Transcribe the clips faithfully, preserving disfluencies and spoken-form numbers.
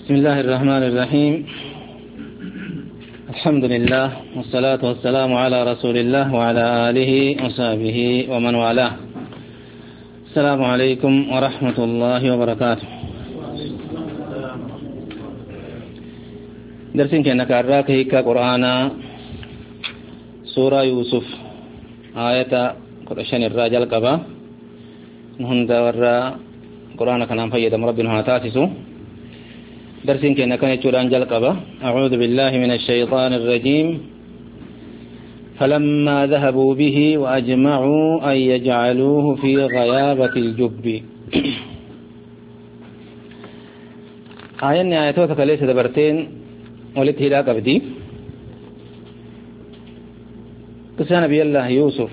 بسم الله الرحمن الرحيم. الحمد لله والصلاة والسلام على رسول الله وعلى آله وصحبه ومن والاه. السلام عليكم ورحمة الله وبركاته. درسين كأنك أراك هيك قرآن سورة يوسف آية قرآن الرجال قبا نهند ورا قرآن كلام فيدم ربنا تاسسو. درسين كأنك كان يقرأ أنجل قبا. أعوذ بالله من الشيطان الرجيم. فلما ذهبوا به وأجمعوا أن يجعلوه في غيابة الجب. آية آياتك ليس دبرتين ولت هلا قبدي. قصة نبي الله يوسف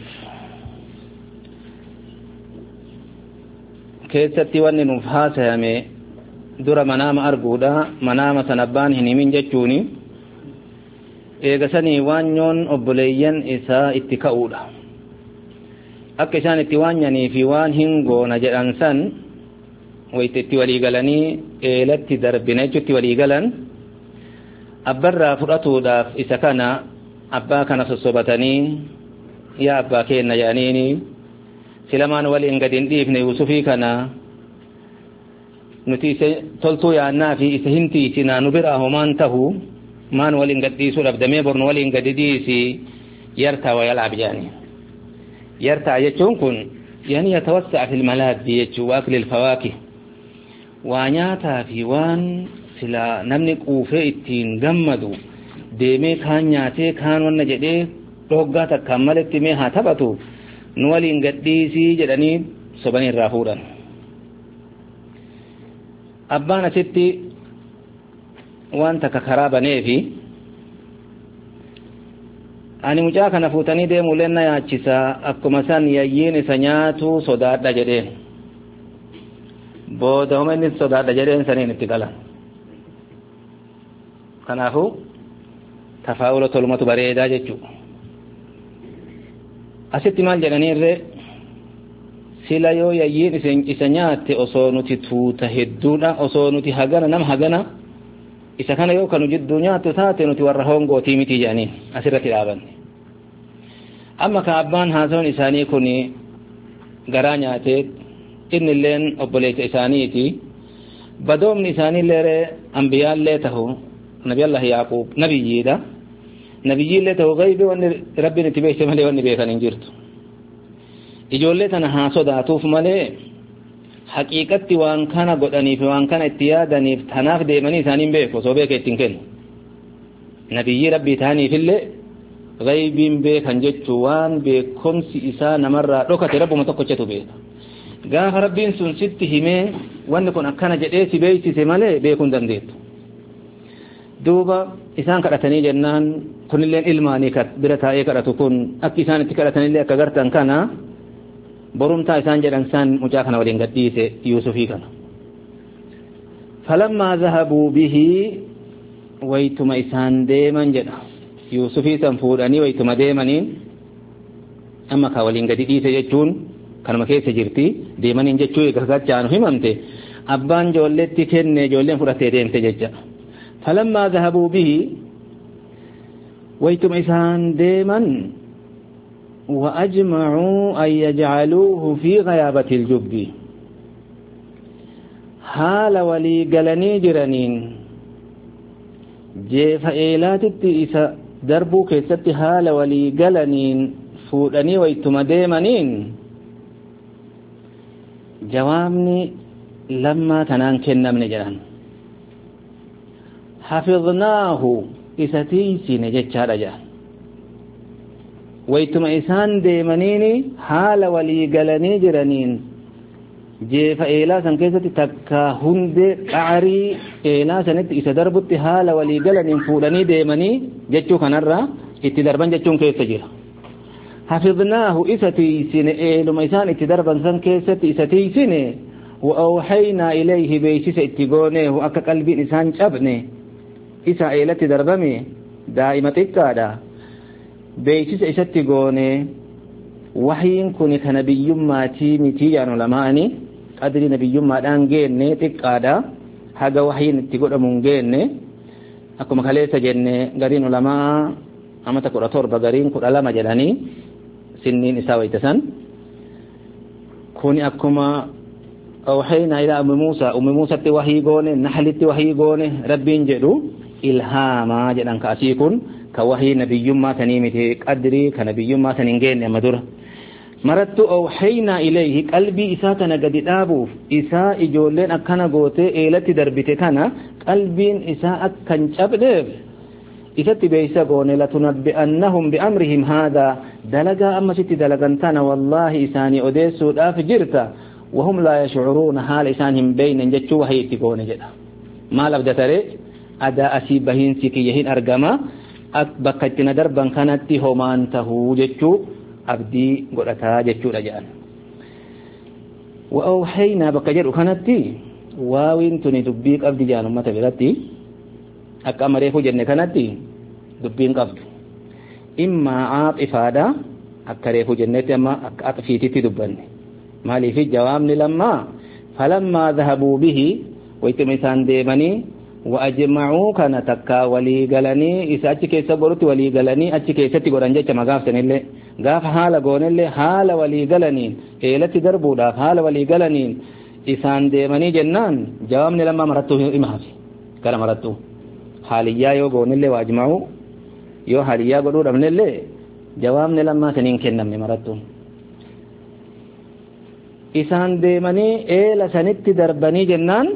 كيستي وني نفحاسها مي dura manama arguudha manama sanabbaan hin himin jechuuni eegasanii waanyoon obboleeyyan isaa itti ka'uudha akka isaan itti waanyanii fi waan hin goona jedhan san wayita itti walii galanii eelatti darbina jechuutti walii galan abbarraa fudhatuudhaaf isa kana abbaa kana sossobatanii yaa abbaa keenna jedhaniini silamaan waliin gad hin dhiifne Yuusufii kana nuti toltuu yaannaa fi isa hintiisinaa nu biraa homaan tahu maan waliin gadhiisuudhaaf damee bornu waliin gadi dhiisi yartaa wayalaab jedhani yartaa jechuun kun yani yatawassa'a fil malaaddi jechuu wa aklil fawaakih waa nyaataa fi waan sila namni quufee ittiin gammadu deemee kaan nyaatee kaan wanna jedhee dhoggaa takkaan maletti mee haa taphatu nu waliin gadhiisii jedhanii sobanii irraa fuudhan. abbaan asitti waan takka karaa baneefi ani mucaa kana fuutanii deemuu lenna yaachisa akkuma san yayyiin isa nyaatu sodaadha jedheen booda homa inni sodaadha jedheen saniin itti galan kanaafu tafaa'ula tolumatu bareedaa jechuu asitti maal jedhaniirre sila yoo yayyiin isen isa nyaatte osoo nuti tuuta hedduudha osoo nuti hagana nama hagana isa kana yoo kanu jidduu nyaattu taate nuti warra hongootii miti jedhaniin asirratti dhaabanne amma ka abbaan haasawan isaanii kun garaa nyaatee inni illeen obboleessa isaaniiti badoomni isaaniillee ambiyaallee tahu nabiyallah yaaqub nabiyyiidha nabiyyiillee tahu gaybii wanni rabbiin itti beekse malee wanni beekan hin jirtu ijoollee tana haa sodaatuuf malee haqiiqatti waan kana godhaniif waan kana itti yaadaniif tanaaf deemanii isaaniin beeku osoo beeke ittiin kennu nabiyyi rabbii ta'aniifillee gaybiin beekan jechuu waan beekumsi isaa namarraa dhokate rabbuma tokkochatu beeka gaafa rabbiin sun sitti himee wanni kun akkana jedhee si beeksise malee beekuu hin dandeettu duuba isaan kadhatanii jennaan kunilleen ilmaanii bira taa'ee kadhatu kun akka isaan itti kadhatanillee akka gartan kana borumtaa isaan jedhan san mucaa kana waliin gadhiise Yuusufii kana falammaa zahabuu bihi waytuma isaan deeman jedha Yuusufii san fuudhanii waytuma deemaniin amma ka waliin gadi dhiise jechuun kanuma keessa jirti deemaniin jechuu gaggachaanu himamte abbaan ijoolleetti kenne ijoolleen fudhatee deemte jecha falammaa zahabuu bihi waytuma isaan deeman وأجمعوا أن يجعلوه في غيابة الجب حال ولي قلني جرنين جيف إيلات إسا دربو كيست حال ولي قلنين فودني ويتم ديمنين جوابني لما تنان كنا من جران حفظناه إسا تيسي نجد شارجان waytuma isaan deemaniini haala walii galanii jiraniin jeefa eelaa san keessatti takka hundee qaarii eelaa sanitti isa darbutti haala walii galaniin fuudhanii deemanii jechuu kanarraa itti darban jechuun keessa jira hafidnaahu isa tiisine eeluma isaan itti darban san keessatti isa tiisine wa awhaynaa ilayhi beeksisa itti gooneehu akka qalbiin isaan cabne isa eelatti darbame daa'ima xiqqaadha beeksisa isatti goone wahyiin kun ka nabiyyummaatii miti yaanu lamaani qadri nabiyyummaadhaan geenne xiqqaadha haga wahiin itti godhamuun geenne akkuma kaleessa jenne gariin ulamaa amata kudha torba gariin kudha lama jedhanii sinniin isaa waytasan kuni akkuma awhayna ila ummi Musa ummi Musa tti wahii goone nahlitti wahii goone rabbiin jedhu ilhaama jedhan ka asii kun ka wahii nabiyyummaa tanii miti qadrii ka nabiyyummaa tanii geenne amma dura marattu awhayna ilayhi qalbii isaa kana gadi dhaabuuf isaa ijoolleen akkana gootee eelatti darbite kana qalbiin isaa akkan cabdeef isatti beeysa goone latunabbi'annahum bi'amrihim haadha dalagaa amma sitti dalagantana wallaahi isaanii odeessuudhaaf jirta wahum laa yashcuruuna haala isaan hin beeynen jechuu wahii itti goone jedha maal abdatare adaa asii bahiinsi kiyya hin argama bakka itti na darban kanatti homaan tahuu jechuu abdii godhataa jechuudha jedhan wa awhaynaa bakka jedhu kanatti waawiin tuni dubbii qabdi jedhan ummata biratti akka amma reefu jenne kanatti dubbiin qabdu immaa aaxifaadha akka reefu jennetti amma akka aaxifiititti dubbanne maaliif jawaabni lammaa falammaa dhahabuu bihi waytuma isaan deemanii wa ajma'uu kana takka walii galanii isa achi keessa godhutti walii galanii achi keessatti godhan jecha magaafsanillee gaafa haala goonillee haala walii galaniin eelatti darbuudhaaf haala walii galaniin isaan deemanii jennaan jawaabni lammaa marattuu himaaf kana marattuu haaliyyaa yoo goonillee wa ajma'uu yoo haaliyyaa godhuu dhabnillee jawaabni lammaa saniin kennamne marattuu isaan deemanii eela sanitti darbanii jennaan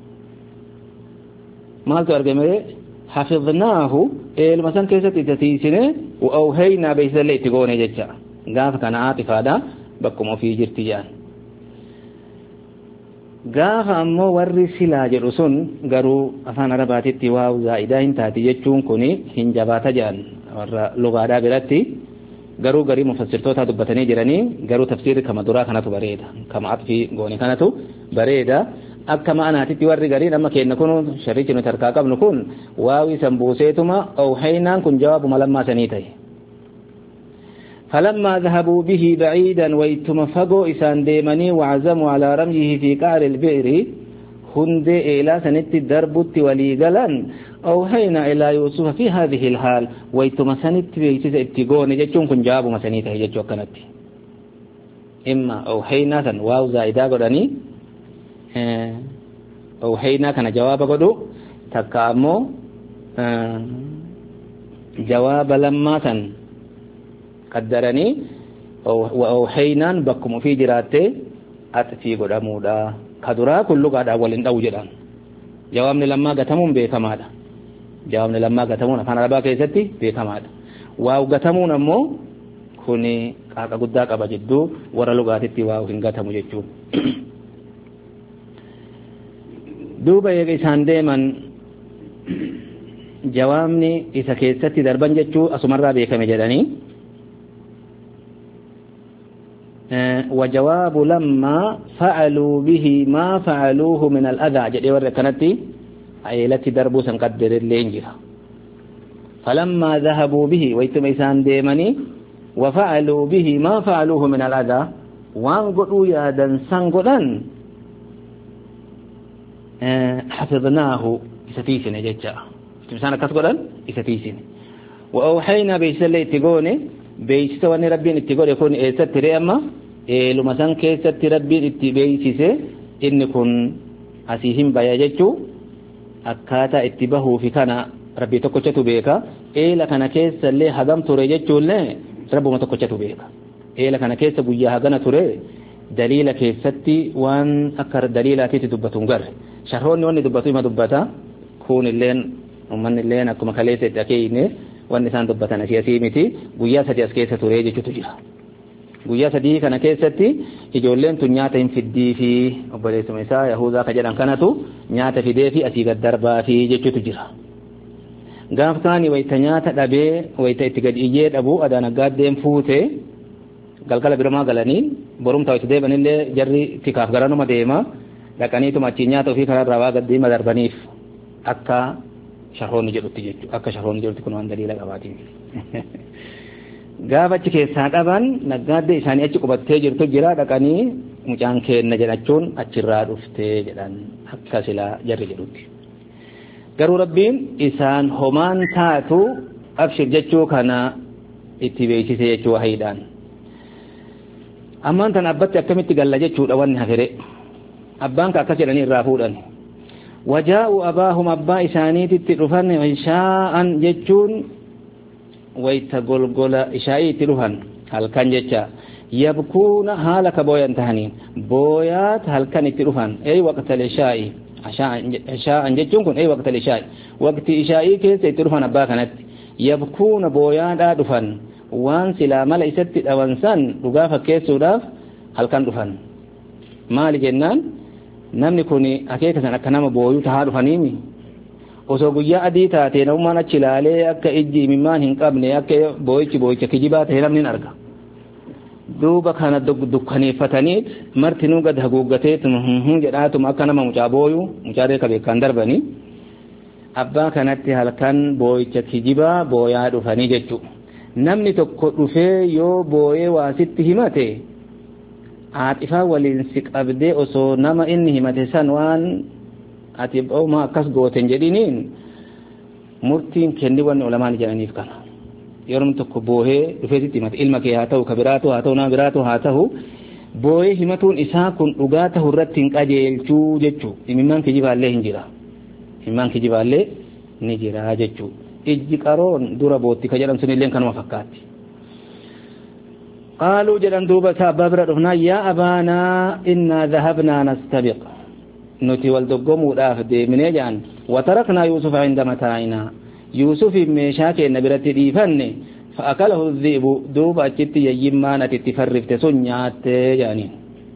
maaltu argame hafidnaahu eelma san keessatti itatiisine wa awhaynaa beeysallee itti goone jecha gaafa kana aatifaadha bakkuma ofii jirti jaan gaafa ammoo warri silaa jedhu sun garuu afaan arabaatitti waaw zaa'idaa hin taati jechuun kuni hin jabaata jaan warra lugaadhaa biratti garuu garii mufassirtoota dubbatanii jiranii garuu tafsiirri kama duraa kanatu bareeda kama atfii goone kanatu bareeda akka ma'anaatitti warri gariin amma kenna kun shariichi nuti harkaa qabnu kun waawii san buuseetuma awhaynaan kun jawaabuma lammaa sanii ta'e فلما ذهبوا به بعيدا ويتم فقوا إسان ديمني وعزموا على رميه في قعر البئر هند إلى سنت الدربت وليقلا أوهينا إلى يوسف في هذه الحال ويتم سنت بيسيس ابتقون جتشون كن جابوا مسانيته جتشو كانت إما أوهينا سن واو زائدا قدني أوهينا كان جواب قدو تكامو جواب لما سن قدرني وأوحينا بكم في جراته أتفي قدامودا كدرا كل قاد أولين أو جدان جوابني لما قتمون بكمادا جوابني لما قتمون فانا ربا كيستي بكمادا واو قتمون أمو كوني كاكا قداك أبا جدو ورا لغاتي واو هن قتمو جدو دوبا يغيسان ديما جوابني إسا كيستي دربان جدو أسمرا بكم جداني وجواب لما فعلوا به ما فعلوه من الأذى جدي وركنتي عيلتي دربو سنقدر اللينجر فلما ذهبوا به ويتم إسان ديمني وفعلوا به ما فعلوه من الأذى وانقلوا يا دنسان قدن حفظناه إستيسن ججا تمسانا كتقدن إستيسن وأوحينا بيسلي اتقوني beeksisa rabbiin itti godhe kun eessatti re'ama eeluma san keessatti rabbiin itti beeksise inni kun asii hin baya jechuu akkaataa itti bahuu fi kana rabbii tokkochatu beeka eela kana keessa illee hagam ture jechuullee rabbuma tokkochatu beeka eela kana keessa guyyaa hagana ture daliila keessatti waan akka daliilaatiitti dubbatu hin garre sharhoonni wanni dubbatu ima dubbata kun illeen ummanni illeen akkuma kaleessa itti akeeyne wanni isaan dubbatan asii asii miti guyyaa sadii as keessa ture jechuutu jira guyyaa sadii kana keessatti ijoolleen tun nyaata hin fiddii fi obboleessuma isaa yahudaa ka jedhan kanatu nyaata fidee fi asii gad darbaa fi jechuutu jira gaaftaani wayta nyaata dhabee wayta itti gad iyyee dhabuu adaan aggaaddeen fuute galgala biramaa galanii borumtaa itti deebanillee jarri tikaaf garanuma deema dhaqaniituma achi nyaata ofii kanarraa waa gaddiima darbaniif akka shahoonni jedhutti jechuudha akka shahoonni jedhutti kun waan daliila qabaatiin gaafa achi keessaa dhaban naggaaddee isaanii achi qubattee jirtu jira dhaqanii mucaan keenna jedhachuun achirraa dhuftee jedhan akka silaa jarri jedhutti. Garuu rabbiin isaan homaan taatu abshir jechuu kana itti beeksise jechuu wahiidhaan. Ammaan tan abbatti akkamitti galla jechuudha wanni hafire. Abbaan ka akkas jedhanii irraa fuudhan. Wajaa'u abaahum abbaa isaaniititti dhufan ishaa'an jechuun wayta golgola ishaa'ii itti dhufan halkan jecha yabkuuna haala ka booyan tahaniin booyaat halkan itti dhufan ey waqtal ishaa'i ishaa'an jechuun kun ey waqtal ishaa'i waqti ishaa'ii keessa itti dhufan abbaa kanatti yabkuuna booyaadhaa dhufan waan silaa mala isatti dhawansan dhugaa fakkeessuudhaaf halkan dhufan maali jennaan namni kun akeeka san akka nama booyuu tahaa dhufaniimi osoo guyyaa adii taatee namummaan achi ilaalee akka ijji imimmaan hin qabne akka booyichi booyicha kijibaa ta'e namni arga duuba kana dukkaneeffataniit martinuu gad haguuggateetuma hun jedhaatuma akka nama mucaa booyuu mucaa reeka beekaan darbanii abbaa kanatti halkan booyicha kijibaa booyaa dhufanii jechuu namni tokko dhufee yoo booyee waasitti himate aaxifaa waliin si qabdee osoo nama inni himate san waan ati ooma akkas gooten jedhiniin murtiin kenni wanni ulamaan jedhaniif kana yeroo tokko boohee dhufeetitti himate ilma kee haa ta'u ka biraatu haa ta'u nama biraatu haa ta'u boohee himatuun isaa kun dhugaa ta'u irratti hin qajeelchuu jechuu imimmaan kijibaallee hin jira imimmaan kijibaallee ni jira jechuu ijji qaroon dura bootti ka jedhan sunillee kanuma fakkaatti. قالوا جلن دوبة سابا برا يا أبانا إنا ذهبنا نستبق نتي والدقم ودافد من يجان وتركنا يوسف عند متاعنا يوسف ميشاك النبرة ديفن فأكله الذئب دوبة جت يجمانة تفرف تسنيات يعني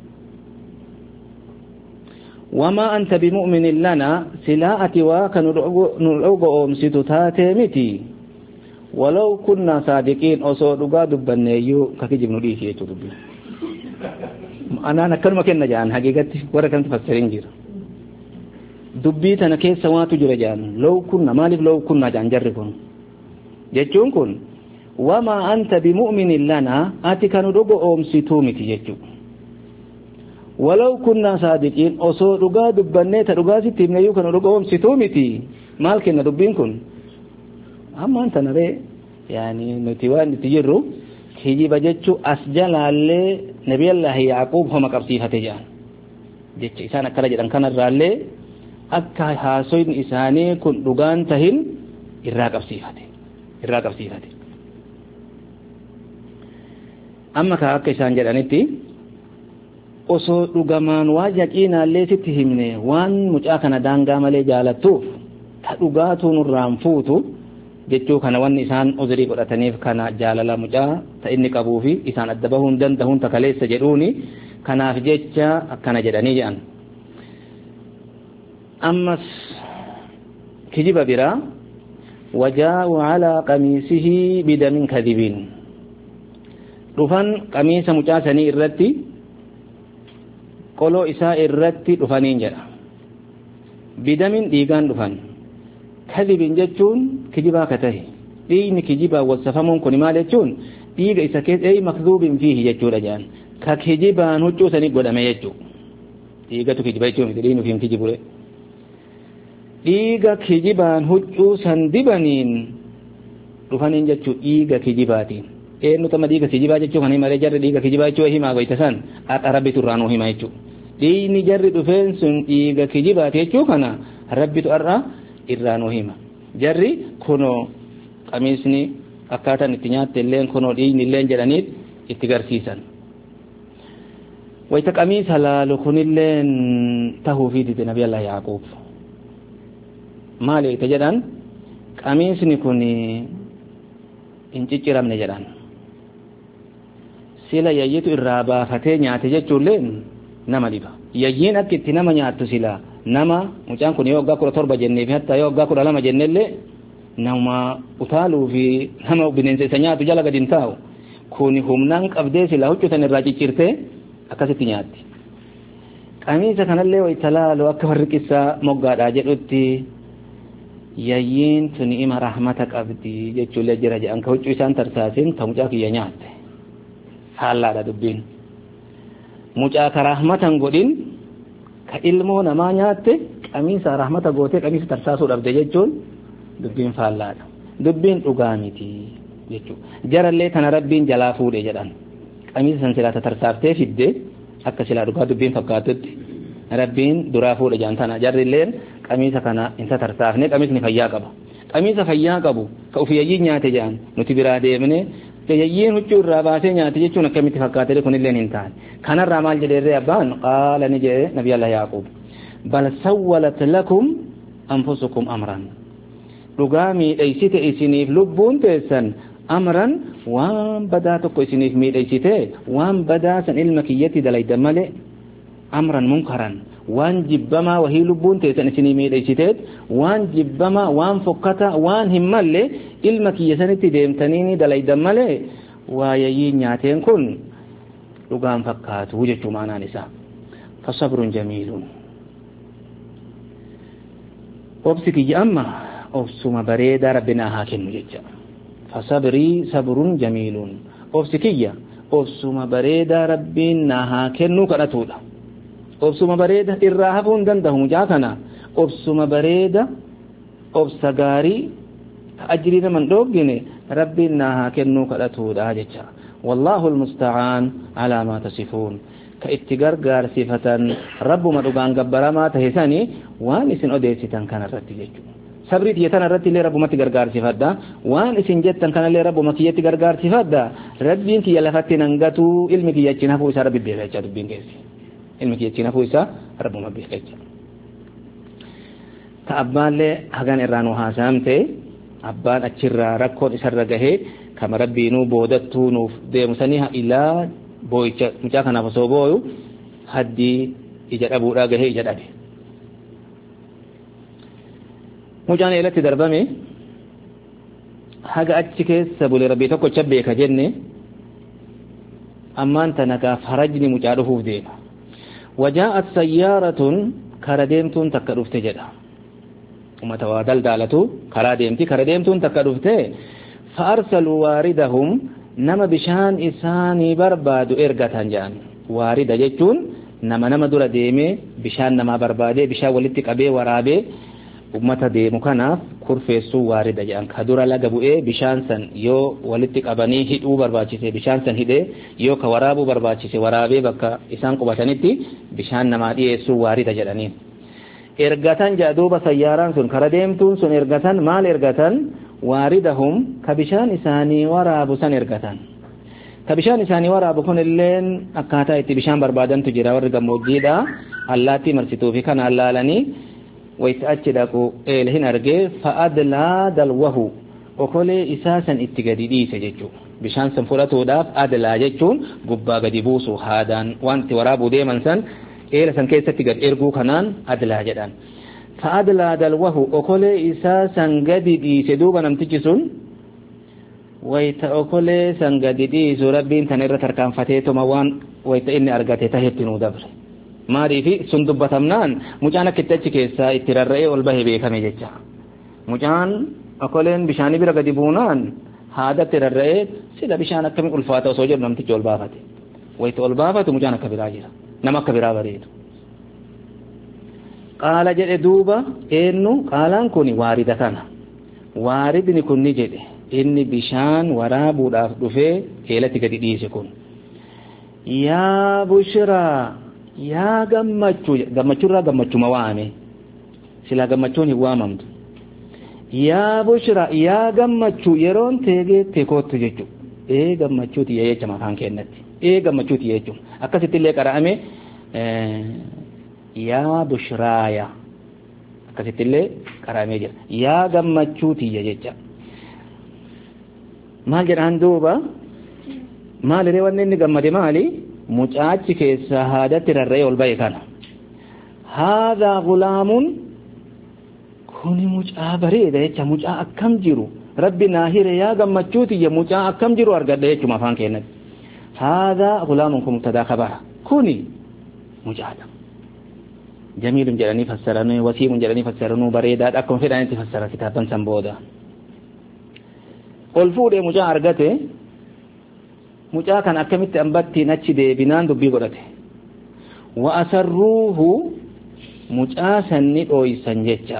وما أنت بمؤمن لنا سلاءة واك نلعوغ أمسيتو تاتي متي ولو كنا صادقين أصو دغا دبنيو ككجب نديش يچو دبي انا نكلمه كن جان حقيقتي وركن تفسرين جير دبي تنكي سواتو جرا جان لو كنا مالك لو كنا جان جركون جچون كن وما انت بمؤمن لنا اتي كانوا دغو اوم سيتومتي يچو ولو كنا صادقين أصو دغا دبني تدغا سيتيمنيو كانوا دغو اوم سيتومتي مالكن دبين كن amma anta nare yani nutiwan tijiru hiji bajechu asjalalle nabiyallah yaqub homa qabsifate jaan jecha isaan akkala jedhan kanarraalle akka haasoyin isaanii kun dhugaan tahin irraa qabsifate irraa qabsifate amma ka akka isaan jedhanitti osoo dhugamaan waa yaqiinaallee sitti himne waan mucaa kana daangaa malee jaalattuuf ta dhugaatu nurraan fuutu jechuu kana wanni isaan uzrii godhataniif kana jaalala mucaa ta inni qabuu fi isaan adda bahuun danda'uun takaleessa jedhuuni kanaaf jecha akkana jedhanii jedhan ammas kijiba biraa wajaa'u alaa qamiisihi bidamin kadhibiin dhufan qamiisa mucaa sanii irratti qoloo isaa irratti dhufaniin jedha bidamin dhiigaan dhufan kadhibin jechuun kijibaa ka tahe dhiigni kijibaa wasafamuun kun maal jechuun dhiiga isa keessa ay makdhubin fihi jechuudha jaan ka kijibaan huccuu sanii godhame jechuu dhiigatu kijiba jechuun dhiigni fiin kijibure dhiiga kijibaan huccuu san dibaniin dhufaniin jechuu dhiiga kijibaatiin eenyu tama dhiiga kijibaa jechuu kan himalee jarri dhiiga kijibaa jechuu himaa goyta san akka rabbitu irraa hima jechuu dhiigni jarri dhufeen sun dhiiga kijibaati jechuu kana rabbitu irraa irraa hima jarri kuno qamiisni akkaataan itti nyaatte illeen kuno dhiigni illeen jedhaniit itti garsiisan wayta qamiisa laalu kunilleen tahuu fi dide nabi Allah Yaqub maali itti jedhan qamiisni kun hin cicciramne jedhan sila yayyitu irraa baafatee nyaate jechuulleen nama dhiba yayyiin akka itti nama nyaattu sila nama mucaan kun yoo waggaa kudha torba jennee fi hatta yoo waggaa kudha lama jennellee nama utaaluu fi nama bineensa isa nyaatu jala gadi hin taa'u kun humnaan qabdee sila huccutan irraa ciccirtee akkasitti nyaatti qamiisa kanallee wayta laalu akka warri qissaa moggaadhaa jedhutti yayyiin tuni ima rahmata qabdi jechuullee jira jedhan ka huccuu isaan tarsaasin ka mucaa kiyya nyaatte haallaadha dubbiin mucaa ka rahmatan godhin ka ilmoo namaa nyaatte qamiisa rahmata goote qamiisa tarsaasuu dhabde jechuun dubbiin faallaadha dubbiin dhugaa miti jechuudha jarallee kana rabbiin jalaa fuudhe jedhan qamiisa san silaa tarsaaftee fidde akka silaa dhugaa dubbiin fakkaatutti rabbiin duraa fuudhe jantana jarrilleen qamiisa kana insa tarsaafne qamiisni fayyaa qaba qamiisa fayyaa qabu ka ufiyayyi nyaate jedhan nuti biraa deemne yayyiin huccuu irraa baasee nyaate jechuun akkamitti fakkaate kunillee hin taane kanarraa maal jedheerree abbaan qaala ni jedhe nabi allah yaaqub bal sawwalat lakum anfusukum amran dhugaa miidhaysite isiniif lubbuun teessan amran waan badaa tokko isiniif miidhaysite waan badaa san ilma kiyyatti dalaydan malee amran munkaran waan jibbamaa wahii lubbuun teessan isinii miidhaysiteet waan jibbamaa waan fokkata waan hin malle ilma kiyya sanitti deemtanii dalaydan malee waayayyii nyaateen kun dhugaan fakkaatu jechuu maanaan isaa fasabrun jamiilun obsi kiyya amma obsuma bareedaa rabbinaa haa kennu jecha fasabrii sabrun jamiilun obsi kiyya obsuma bareedaa rabbiin naa haa kennu kadhatuudha obsuma bareeda irraa hafuun danda'u mucaa kana obsuma bareeda obsa gaarii ajrii naman dhoggine rabbiin naa haa kennu kadhatuudha jecha wallahu almusta'aan ala ma tasifuun ka itti gargaarsifatan rabbuma dhugaan gabbaramaa tahe sani waan isin odeessitan kanarratti jechuudha sabrii tiyatan irratti illee rabbumatti gargaarsifadda waan isin jettan kanallee rabbuma kiyyatti gargaarsifadda rabbiin kiyya lafatti nangatu ilmi kiyya achiin hafuu isaa rabbi beeka dubbiin keessi ilmi kiyya achiin hafuu isaa rabbuma beeka ta abbaallee hagan irraa nu haasaamte abbaan achirraa rakkoon isarra gahee kama rabbiinuu boodattuu nuuf deemusanii ilaa boo'icha mucaa kanaaf osoo booyu haddii ija dhabuudhaa gahee ija dhabe mucaan eelatti darbame haga achi keessa bule rabbii tokkocha beeka jenne ammaan tanakaaf harajni mucaa dhufuuf deema wajaa'at sayyaaratun kara deemtuun takka dhufte jedha ummata waa daldaalatu karaa deemti kara deemtuun takka dhufte fa'arsaluu waaridahum nama bishaan isaanii barbaadu ergatan jedhan waarida jechuun nama nama dura deemee bishaan namaa barbaadee bishaan walitti qabee waraabee ummata deemu kanaaf kurfeessuu waarida jedhan ka dura laga bu'ee bishaan san yoo walitti qabanii hidhuu barbaachise bishaan san hidhee yoo ka waraabuu barbaachise waraabee bakka isaan qubatanitti bishaan namaa dhiyeessuu waarida jedhaniin ergatan jedha duuba sayyaaraan sun kara deemtuun sun ergatan maal ergatan waaridahum ka bishaan isaanii waraabu san ergatan ka bishaan isaanii waraabu kun illeen akkaataa itti bishaan barbaadantu jira warri gammoojjiidha allaattii marsituu fi kana allaalanii wayta achi dhaqu eela hin argee fa'adlaa dalwahu okolee isaa san itti gadi dhiise jechuu bishaan san fudhatuudhaaf adlaa jechuun gubbaa gadi buusu haadaan waan itti waraabuu deeman san eela san keessatti gad erguu kanaan adlaa jedhan fa'adlaa dalwahu okolee isaa san gadi dhiise duuba namtichi sun wayta okolee san gadi dhiisu rabbiin tan irra tarkaanfateetuma waan wayta inni argate tahetti nuu dabre maaliifi sun dubbatamnaan mucaan akka itti achi keessaa itti rarra'ee ol bahe beekame jecha mucaan okoleen bishaanii bira gadi buunaan haadatti rarra'ee sila bishaan akkami ulfaata osoo jedhu namtichi ol baafate wayta ol baafatu mucaan akka biraa jira nama akka biraa bareedu qaala jedhe duuba eenyu qaalaan kun waarida kana waaridni kun ni jedhe inni bishaan waraabuudhaaf dhufee eelatti gadi dhiise kun yaa bushraa yaa gammachuu gammachuurraa gammachuma waame silaa gammachuun hin waamamtu yaa bushra yaa gammachuu yeroon teegeettee koottu jechuudha ee gammachuuti jecha mafaan kennatti ee gammachuuti jechuun akkasitti illee qara'ame yaa bushraaya akkasitti illee qara'amee jira yaa gammachuuti jecha maal jedhaan duuba maaliree wanni inni gammade maali mucaachi keessa haadatti rarra'ee ol ba'e kana haadha gulaamun kuni mucaa bareeda jecha mucaa akkam jiru rabbi naahire yaa gammachuutiyya mucaa akkam jiru argadha jechuma afaan kennatti haadha gulaamun kun mubtadaa khabara kuni mucaadha jamiilun jedhanii fassaranii wasiimun jedhanii fassaranii bareedaadha akkuma fedhanitti fassara kitaaban san booda ol fuudhee mucaa argate mucaa kan akkamitti ambattiin achi deebinaan dubbii godhate وأسروه مجاسا ندويسا ججا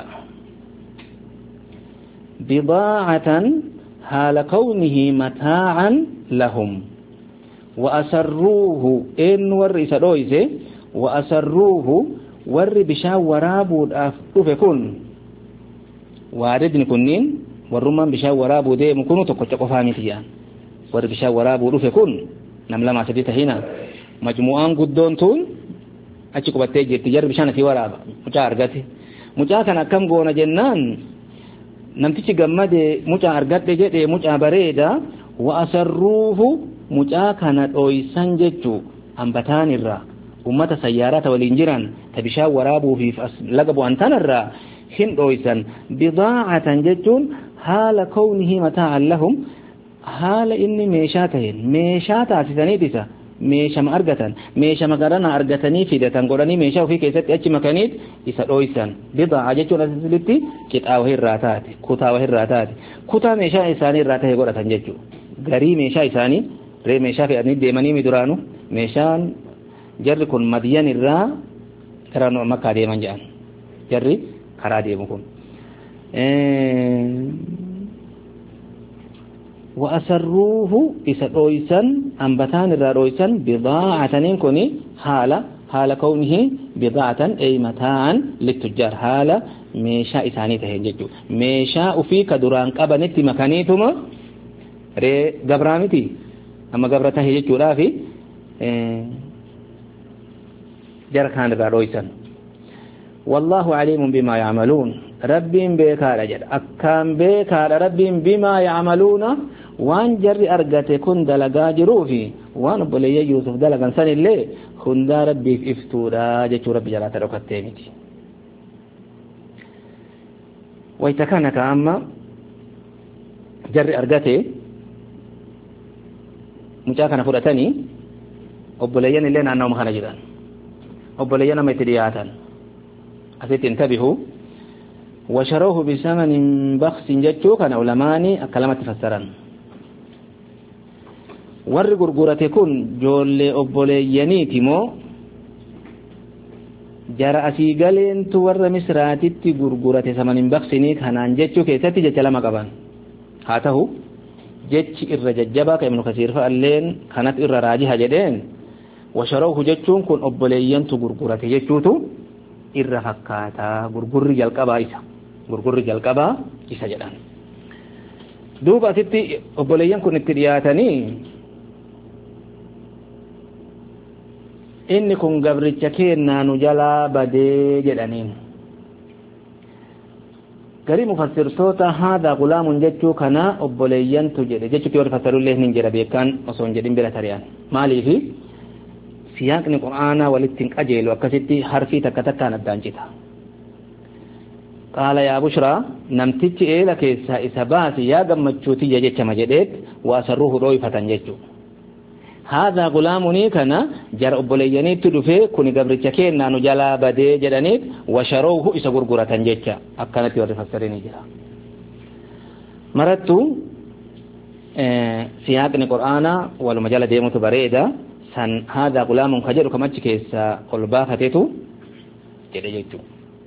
بضاعة حال كونه متاعا لهم وأسروه إن ور إسدويسه وأسروه ور بشا ورابو الأفوف كن واردن كنين ورمان بشا ورابو دي مكونو تقوى فامتيان ور بشا ورابو الأفوف كن نملا ما سديت هنا مجموعان قدون تون أتشي قبتي جرتي جرب بشانا في ورابا مجا أرغتي مجا كان كم قونا جنان نمتشي قمد مجا أرغتي جدي مجا بريدا وأسروه مجا كانت أويسان ججو أنبتان الرا أمة سيارات والإنجران تبشا ورابو في لقبو أنتان الرا هن أويسان بضاعة ججون حال كونه متاعا لهم حال إني ميشاتهن ميشاتا سيسانيتسا meeshama argatan meeshama garana argatanii fidatan godhanii meeshaa ofii keessatti achi makaniit isa dhoysan bidaa jechuun asilitti qixaa wahii irraa taate kutaa wahii irraa taate kutaa meeshaa isaanii irraa ta'e godhatan jechuudha garii meeshaa isaanii ree meeshaa fe'anii deemanii miduraanu meeshaan jarri kun madiyan irraa karaa makkaa deeman jedhan jarri karaa deemu kun وأسروه إسدويسا أنبتان الرادويسا بضاعة كوني حالة حال كونه بضاعة أي متاعا للتجار حالة ميشا إساني تهججو ميشا أفيك دران قبنت مكانيتما ري قبرامتي أما قبرته هججو رافي إيه جركان الرادويسا والله عليم بما يعملون ربهم بيكار أجد أكام بيكار ربهم بما يعملون وان جر أرغت كن دلقا جروفي وان بلي يوسف دلقا سن اللي كن دا ربي افتورا جتو ربي جلات ركتيمتي ويتكانك أما جر أرغتي مجاكنا فرأتني أبليين اللي نعناهم خانجدان أبليين ميترياتان أسيت انتبهوا وشروه بثمن بخس جتو كان علماني كلمة فسران ور غرغرته كن جول اوبوليانيتي مو جرا اسي غلين تو ور مسراتي غرغرته ثمن بخسني كانان جتو كيتتي جلما قبان هاتهو جتش الرججبا كابن كثير فالين كانت الراجحه جدين وشروه جتون كن اوبوليان تو غرغرته جتوتو الرفقاتا غرغر جلقبا إسا غرغر جلقبا إسا جدان دوبا ستي أبوليان كن اترياتني إني كن قبرتش كينا نجلا بدي جدانين قري مفسر توتا هذا غلام جتشو كنا أبوليان تجد جتشو كيور فسروا له ننجر بيكان وصون جدين بلا تريان مالي في سياقني القرآن ولتنك أجيل وكستي حرفي تكتكان الدانجتا قال يا بشرى نمتج إلى كيسا إساباتي يا قمتشوتي جيتش مجدت وأسروه رويفة جيتشو هذا غلامني كان جر أبولياني تدفي كوني قبرتش كينا نجلا بدي جدانيت وشروه إسا غرغرة جيتشا أكانت ورفسريني جرا مرتو اه سياقني القرآن والمجالة ديمو تبريدا san hada gulamun kajeru kamachi keessa qolba fatetu jedhe jechu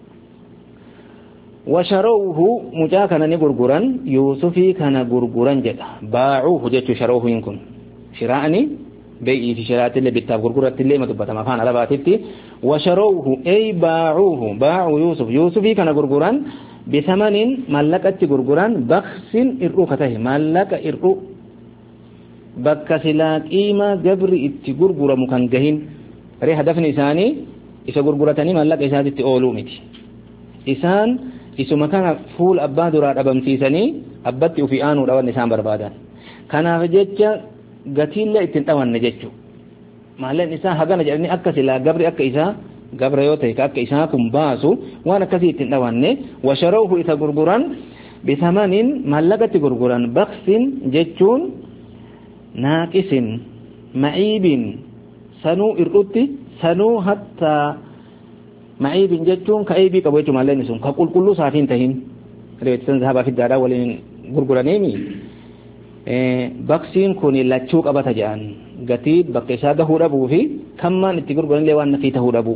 washaruhu mujakana ni gurguran yusufi kana gurguran jedha ba'uhu jechu sharuhu inkun shira'ani bai'i fi shira'atillee bittaaf gurguratillee matubatama afaan arabaatitti washaruhu ay ba'uhu ba'u yusuf yusufi kana gurguran bisamanin mallaqatti gurguran bakhsin ir'u katahi mallaqa ir'u bakka silaa qiima gabri itti gurguramu kan gahin ree hadafni isaanii isa gurguratanii mallaqa isaatitti ooluu miti isaan isuma kana fuul abbaa duraa dhabamsiisanii abbatti ufii aanuu dhawan isaan barbaadan kanaaf jecha gatiillee ittiin dhawanne jechuu maalleen isaa hagana jedhanii akka silaa gabri akka isaa gabra yoo ta'e akka isaa kun baasu waan akkasii ittiin dhawanne washaruuhu isa gurguran bisamanin mallaqatti gurguran baksin jechuun naaqisin ma'iibin sanuu ir'utti sanuu hatta ma'iibin jechuun ka eebii qabu jechuun maalleen sun ka qulqulluu saafiin tahin reetisan zahabaa fiddaadhaa waliin gurguraneemi baksiin kun lachuu qabata jedhan gatii bakka isaa gahuu dhabuu fi كمان تقرقرن لي وان في تهربو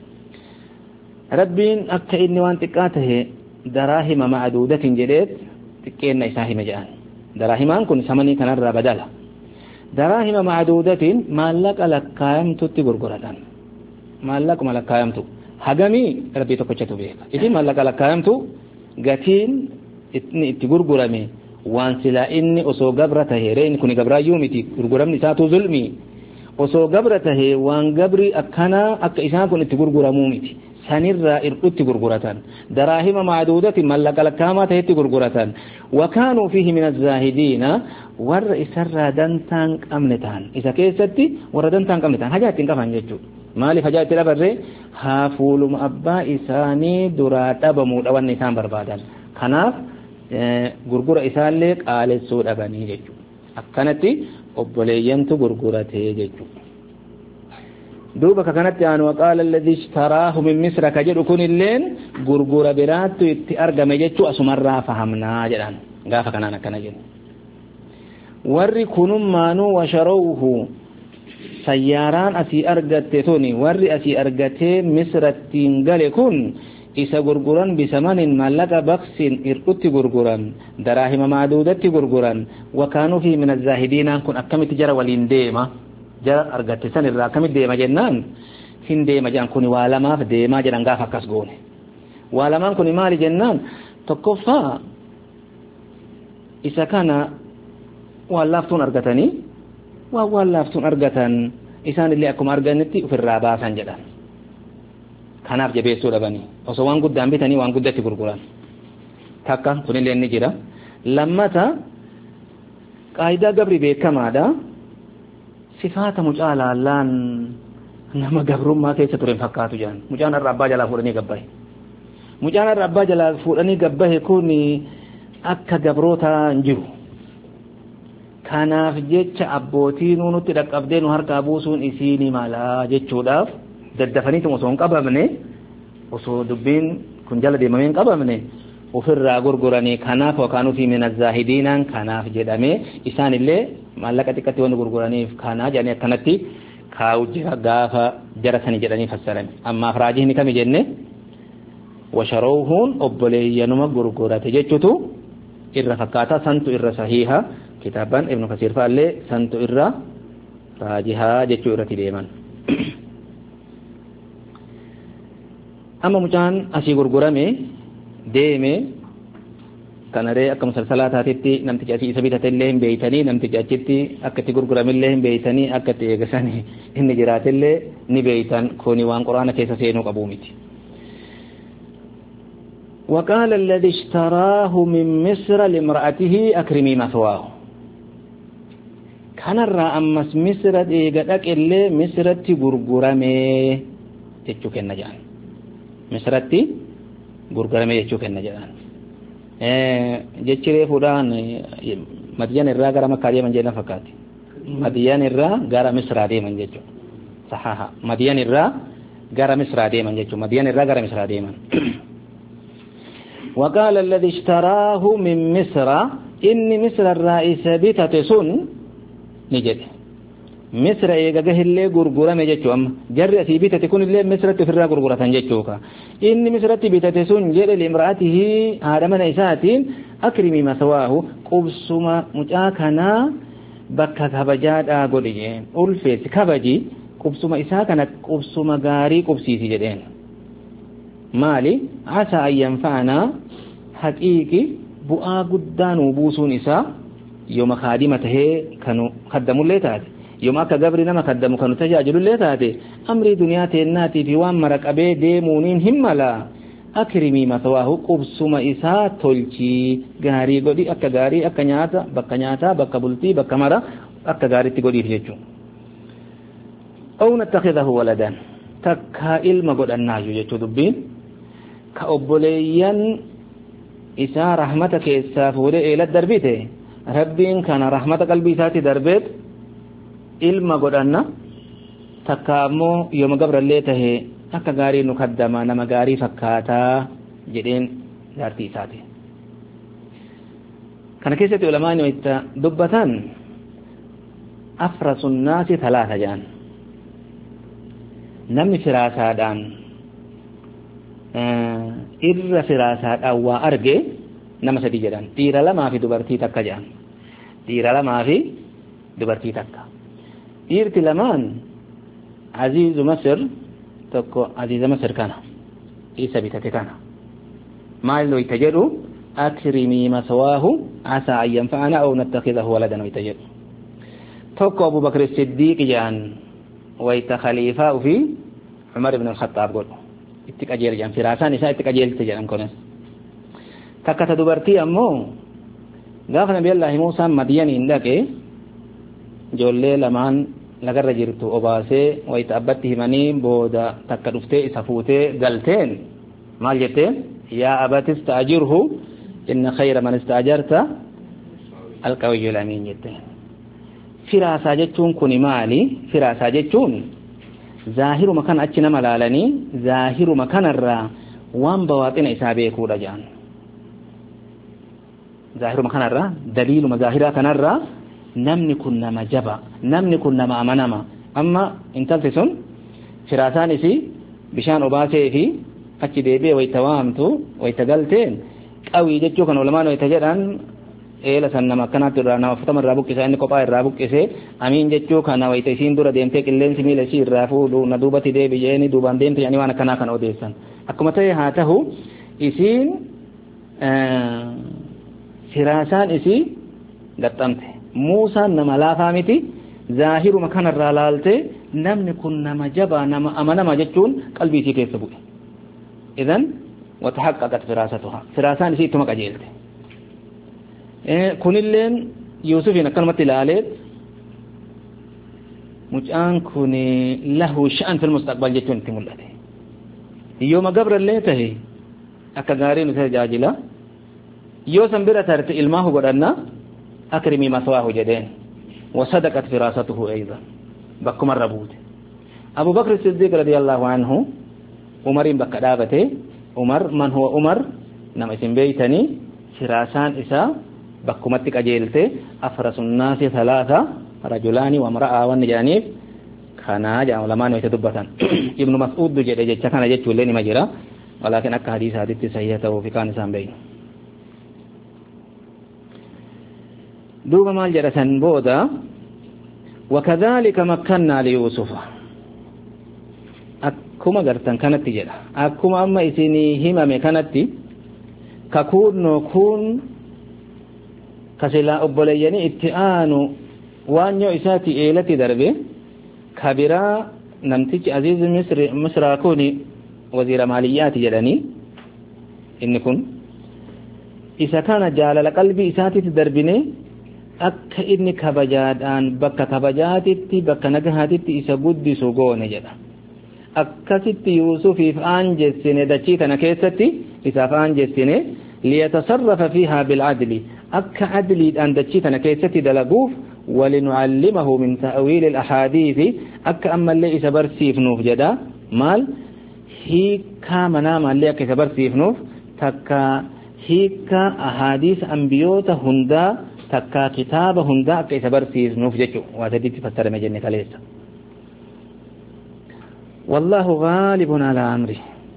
ربين أكا إني وان تقاته دراهم معدودة جديد تكينا إساهم جان دراهم أنكن سمني كان الرا بدلا دراهم معدودة ما لك لكايمتو تقرقرن ما لك ما لكايمتو هجمي ربي تكوشتو بيك إذا ما لك لكايمتو قتين تقرقرمي وان سلا إني أسو قبرته رين كوني قبرا يومي تقرقرمني ساتو ظلمي osoo gabra tahee waan gabri akkana akka isaan kun itti gurguramuu miti sanirraa irqutti gurguratan daraahima maaduudati mallaqa lakkaamaa tahetti gurguratan wakaanuu fiihi min azaahidiina warra isarraa dantaan qabne ta'an isa keessatti warra dantaan qabne ta'an hajaa ittiin qaban jechuudha maaliif hajaa itti dhabarree haa fuuluma abbaa isaanii duraa dhabamuudha wanni isaan barbaadan kanaaf gurgura isaallee qaalessuu dhabanii jechuudha akkanatti obboleeyyantu gurguratee jechuudha duuba kanatti aanu waqaala alladhi ishtaraahu min misra ka jedhu kun illeen gurgura biraattu itti argame jechuu asumarraa fahamnaa jedhan gaafa kanaan akkana jedhu warri kunummaanuu washarawuhu sayyaaraan asii argatte tuni warri asii argatee misrattiin gale kun isa gurguran bisamanin mallaqa baksin irqutti gurguran daraahima maaduudatti gurguran wakaanuu fi min azaahidiinaan kun akkamitti jara waliin deema jara argatte san irraa akkamitti deema jennaan hin deema jedhan kun waa lamaaf deemaa jedhan gaafa akkas goone waa lamaan kun maali jennaan tokkoffaa isa kana waan laaftuun argatanii waan waan laaftuun argatan isaan illee akkuma arganitti ofirraa baasan jedhan kanaaf jabeessuu dhabanii osoo waan guddaan bitanii waan guddatti gurguran takka kunillee ni jira lammata qaayidaa gabri beekamaadha sifaata mucaa laallaan nama gabrummaa keessa ture fakkaatu jedhan mucaan irraa abbaa jalaa fuudhanii gabbahe mucaan irraa abbaa jalaa fuudhanii gabbahe kun akka gabrootaa hin jiru kanaaf jecha abbootii nuunutti dhaqqabdee nu harkaa buusuun isiini malaa jechuudhaaf daddafaniitum osoo hin qabamne osoo dubbiin kun jala deemamee hin qabamne ofirraa gurguranii kanaaf wakaanuu fi min azaahidiinaan kanaaf jedhamee isaan illee maallaqa xiqqatti wanni gurguraniif kanaa jedhanii akkanatti kaa'u jira gaafa jara sani jedhanii fassarame ammaaf raajihni kami jenne washarawuun obboleeyyanuma gurgurate jechuutu irra fakkaata santu irra sahiha kitaaban ibnu kasiir faallee santu irra raajihaa jechuu irratti deeman amma mucaan asii gurgurame deeme kanaree akka musalsalaa taatitti namtichi asii isa bitate illee hin beeytanii namtichi achitti akka itti gurgurame illee hin beeytanii akka itti eegasanii inni jiraate illee ni beeytan kuni waan quraana keessa seenuu qabuu miti وقال الذي اشتراه من مصر لامرأته أكرمي مثواه كان الرا أمس مصر ديغدك اللي مصر تغرغرمي تشوك النجان misratti gurguramee jechuu kenna jedhan jechiree fuudhaan madiyaan irraa gara makkaa deeman jedhan fakkaati madiyaan irraa gara misraa deeman jechuudha sahaha madiyaan irraa gara misraa deeman jechuudha madiyaan irraa gara misraa deeman وقال الذي اشتراه من مصر إن مصر الرئيس بيتة سن نجد مصر eega gahillee gurgurame jechuu amma jarri asii bitate kun illee misratti ofirraa gurguratan jechuuka inni misratti bitate sun jedhe limraatihi haadha mana isaatiin akrimii masawaahu qubsuma mucaa kanaa bakka kabajaadhaa godhi jeen ulfeessi kabaji qubsuma isaa kana qubsuma gaarii qubsiisi jedheen maali asaa an yanfa'anaa haqiiqi bu'aa guddaa nuu buusuun isaa yooma kaadima tahee kanu kaddamullee taate yooma akka gabri nama kaddamu kanu tajaajilullee taate amrii duniyaa teennaatii fi waan mara qabee deemuuniin hin mala akrimii masawaahu qubsuma isaa tolchii gaarii godhi akka gaarii akka nyaata bakka nyaataa bakka bultii bakka mara akka gaariitti godhiif jechuun aw nattakhidahu waladan takkaa ilma godhannaayu jechuu dubbiin ka obboleeyyan isaa rahmata keessaa fuudhee eelat darbite rabbiin kana rahmata qalbii isaatti darbeet ilma godhanna takka ammoo yooma gabrallee tahe akka gaarii nu kaddama nama gaarii fakkaataa jedheen jaartii isaati kana keessatti ulamaani itti dubbatan afrasu nnaasi talaata jedhan namni firaasaadhaan irra firaasaadhaan waa arge nama sadi jedhan dhiira lamaa fi dubartii takka jedhan dhiira lamaa fi dubartii takka dhiirti lamaan aziizu masir tokko aziiza masir kana isa bitate kana maal wayta jedhu akrimi maswaahu asa an yanfa'ana aw nattakhidahu waladan wayta jedhu tokko Abu Bakr as-Siddiq jedhan wayta khaliifaa fi Umar ibn al-Khattab godhu itti qajeel jedhan firaasaan isaa itti qajeelte jedhan kunis takka ta dubartii ammoo gaafa nabi Allah Muusaa Madiyaniin dhaqe ijoollee lamaan lagarra jirtu obaasee wayita abbatti himanii booda takka dhuftee isa fuutee galteen maal jetteen yaa abati ista'jirhu inna khayra man ista'jarta alqawiyyul amiin jetteen firaasaa jechuun kuni maali firaasaa jechuun zaahiruma kan achi nama laalanii zaahiruma kanarraa waan bawaaxina isaa beekuudha jedhan zaahiruma kanarraa daliiluma zaahiraa kanarraa namni kun nama jaba namni kun nama amanama amma intalti sun firaasaan isii bishaan obaasee fi achi deebi'ee wayita waamtu wayita galteen qawii jechuu kan ulamaan wayita jedhan eela san nama akkanaatti irraa nama uffata irraa buqqisa inni kophaa irraa buqqise amiin jechuu kana wayita isiin dura deemtee qilleensi miila isii irraa fuudhu na duubatti deebi'eeni duubaan deemte yani waan akkanaa kana odeessan akkuma ta'e haa tahu isiin firaasaan isii gaxxamte Muusaan nama laafaa miti zaahiruma kanarraa laalte namni kun nama jabaa nama amanama jechuun qalbii isii keessa bu'e idan watahaqqaqat firaasatuha firaasaan isii ittuma qajeelte kunilleen Yuusufiin akkanumatti ilaalee mucaan kun lahu sha'an fil mustaqbal jechuun itti mul'ate yooma gabrallee tahe akka gaariin isa tajaajila yoo san bira tarte ilmaahu godhanna akrimi maswaahu jedheen wasadaqat firaasatuhu aydan bakkuma rabuute Abu Bakr as-Siddiq radiyallahu anhu Umarin bakka dhaabate Umar man huwa Umar nama isin beeytanii firaasaan isaa bakkumatti qajeelte afrasun naasi thalatha rajulaani wa imra'a wan jaaniif kana jaa ulamaan wayta dubbatan Ibn Mas'ud jedhe jecha kana jechuullee nima jira walakin akka hadiisaatitti sahih ta'uu fi kaan isaan beeynu دوبا مال جرسن بودا وكذلك مكنا ليوسف أكما قرتن كانت تجرى أكما أما إسيني همم كانت ككون نكون كسلا أبوليني اتئان وانيو إساتي إيلتي دربي كبيرا نمتج عزيز مصر مصر كوني وزير ماليات جراني إنكم إذا كان جالل قلبي إساتي تدربني akka inni kabajaadhaan bakka kabajaatitti bakka nagahaatitti isa guddisu goone jedha akkasitti Yuusufiif aanjessine dachii tana keessatti isaaf aanjessine liyatasarrafa fiiha bil'adli akka adliidhaan dachii tana keessatti dalaguuf walinu'allimahu min ta'wiil al-ahadiithi akka ammallee isa barsiifnuuf jedha maal hiikaa manaamallee akka isa barsiifnuuf takka hiikaa ahadiis anbiyoota hundaa takka kitaaba hunda akka isa barsiisnuuf jechuudha waa sadiitti fassarame jenne kaleessa wallahu ghalibun ala amri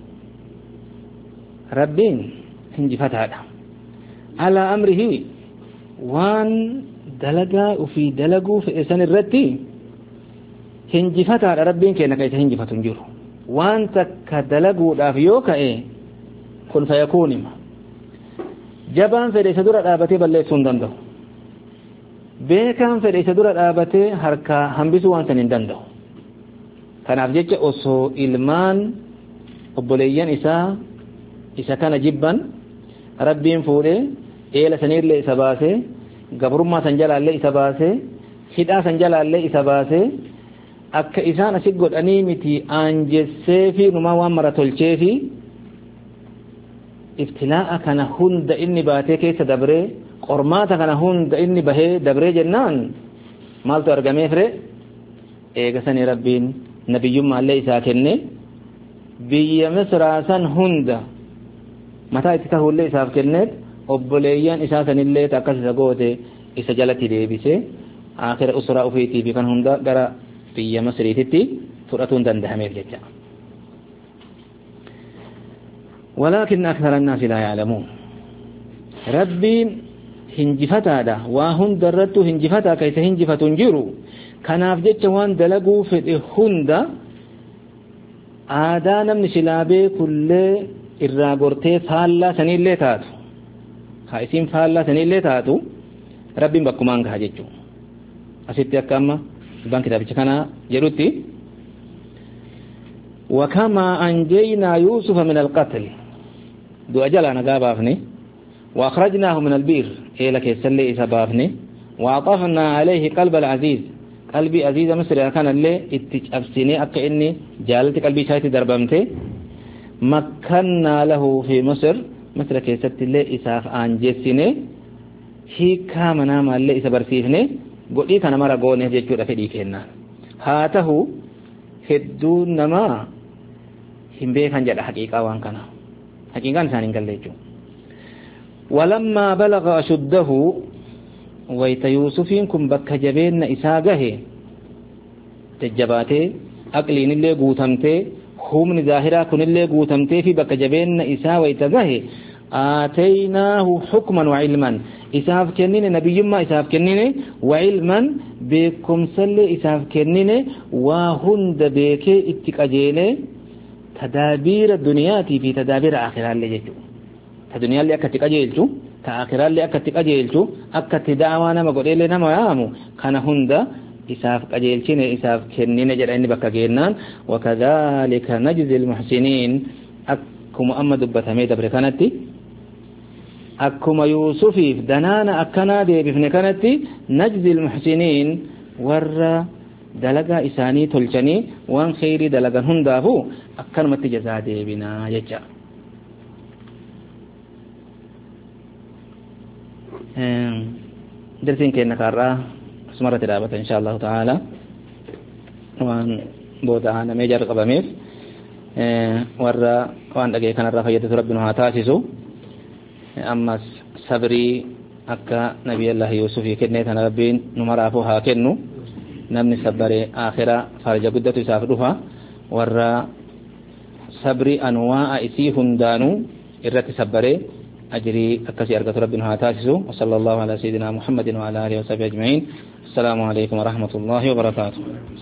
rabbiin hinjifataadha ala amrihi waan dalagaa ufii dalaguu fe'e san irratti hinjifataadha rabbiin keenya ka isa hinjifatu hin jiru waan takka dalaguudhaaf yoo ka'e kun fayakuunima jabaan fedhe isa dura dhaabatee balleessuu hin danda'u beekaan fedhe isa dura dhaabatee harka hambisuu waan san hin danda'u kanaaf jecha osoo ilmaan obboleeyyan isaa isa kana jibban rabbiin fuudhee eela sanillee isa baasee gabrummaa san jalaallee isa baasee hidhaa san jalaallee isa baasee akka isaan asi godhanii miti aanjessee fi numaa waan mara tolchee fi ibtilaa'a kana hunda inni baatee keessa dabree qormaata kana hunda inni bahee dabree jennaan maaltu argamee fire eegasanii rabbiin nabiyyummaallee isaa kenne biyya misraa san hunda mataa itti tahullee isaaf kenneet obboleeyyan isaa sanillee akkas isa goote isa jalatti deebise akhira usraa ufiitii fi kan hunda gara biyya misriititti فرأتون دندهميف جدا ولكن أكثر الناس لا يعلمون ربي هنجفتا دا وهن درتو هنجفتا كيس هنجفتون جيرو كناف جتش وان دلقو في هندا آدانا من شلابي كل الراغورتي فالا سنين اللي تاتو خايسين فالا سنين اللي تاتو ربي بكمان كها جتشو أسيتي أكاما بان كتابي كنا جروتي وكما أنجينا يوسف من القتل دو أجل أنا قابافني وأخرجناه من البير إيه لك يسلي إسا بافني وأطفنا عليه قلب العزيز قلبي عزيز مصر كان اللي اتجابسيني أكا إني جالت قلبي شايتي دربمتي مكنا له في مصر مصر كيست اللي إساف آنجيسيني هي كامنا ما اللي إسا برسيفني قولي كان مرا قوني جيكو رفدي كينا هاته هدون نما هم بيخان جد حقيقة وان كان حقيقة سانين قال ليجو ولما بلغ أشده ويت يوسفين كم بك جبين إساقه تجباته أقلين اللي قوتمته هم ظاهرا كن اللي قوتمته في بك جبين إسا ويتقه آتيناه حكما وعلما إساف كنين نبي ما إساف كنين وعلما بكم سل إساف كنين وهند بك اتقاجيله تدابير الدنيا في تدابير آخرة اللي جيتو الدنيا اللي أكتك أجيلتو تآخرة اللي أكتك أجيلتو أكت دعوانا مقول لنا ما يامو كان هند إساف أجيلتين إساف كنين جرعين بكا جيرنان وكذلك نجزي المحسنين أكما أما دبت هميد بركانتي أكما يوسفي دنانا أكنا دي بفنكانتي نجزي المحسنين ور دلقا إساني تلچني وان خيري دلقا هندافو أكنا متجزا دي بنا يجا درسين كينا كارا سمرة دابة إن شاء الله تعالى وان بودا أنا ميجر قباميف ورا وان دقي كان الرافية ربنا هاتاسسو أما صبري أكا نبي الله يوسف يكنيت أنا ربين نمرافو هاكنو نمني صبري آخرة فارجة قدة يسافرها ورا صبري أنواع إسيهم دانو إرتي صبري أجري أكسي أرقى ربنا هاتاسسو وصلى الله على سيدنا محمد وعلى آله وصحبه أجمعين السلام عليكم ورحمة الله وبركاته